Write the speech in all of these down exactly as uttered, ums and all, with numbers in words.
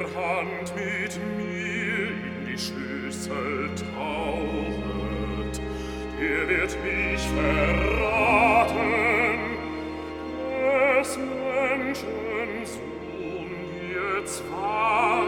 Hand mit mir in die Schüssel tauchet, der wird mich verraten, des Menschen Sohn wird zwar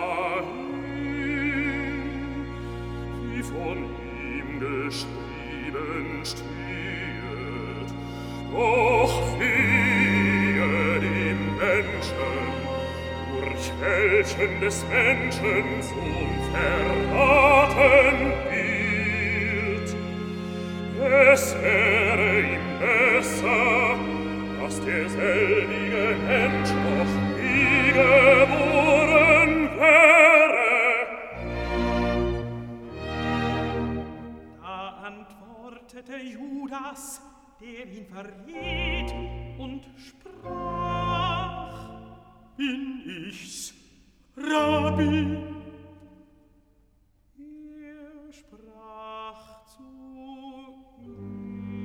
dahin, wie von ihm geschrieben steht, doch wehe dem Menschen, durch welchen des Menschen Sohn verraten wird. Es wäre ihm besser, dass derselbige Mensch noch nie geboren wäre. Da antwortete Judas, der ihn verriet, und sprach: Bin ich's, Rabbi? Er sprach zu ihm: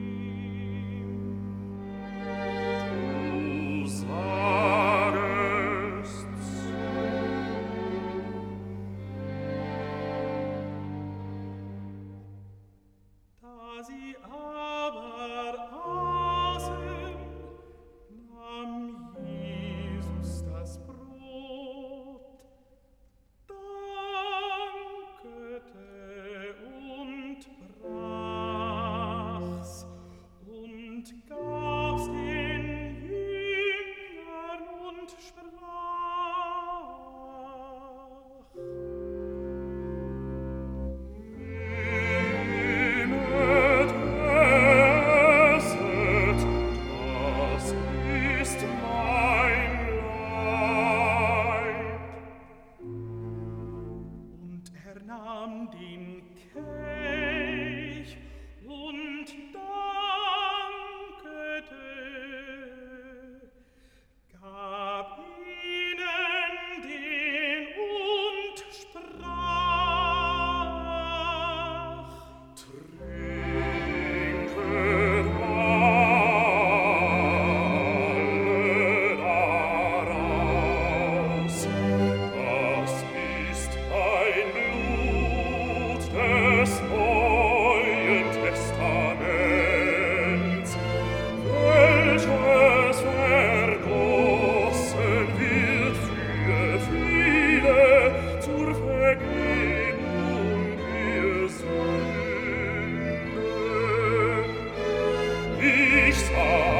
Du sagest's. Da sie aber aßen, nahm Jesus das Brot, dankete und brach's und gab's den Jüngern und sprach: Nehmet, esset, das ist mein Leib. Und er nahm den Kelch und dankete, gab ihnen den und sprach: Trinket alle daraus, das ist mein Blut des Neuen Testaments, welches vergossen wird für viele zur Vergebung der Sünden. Ich sah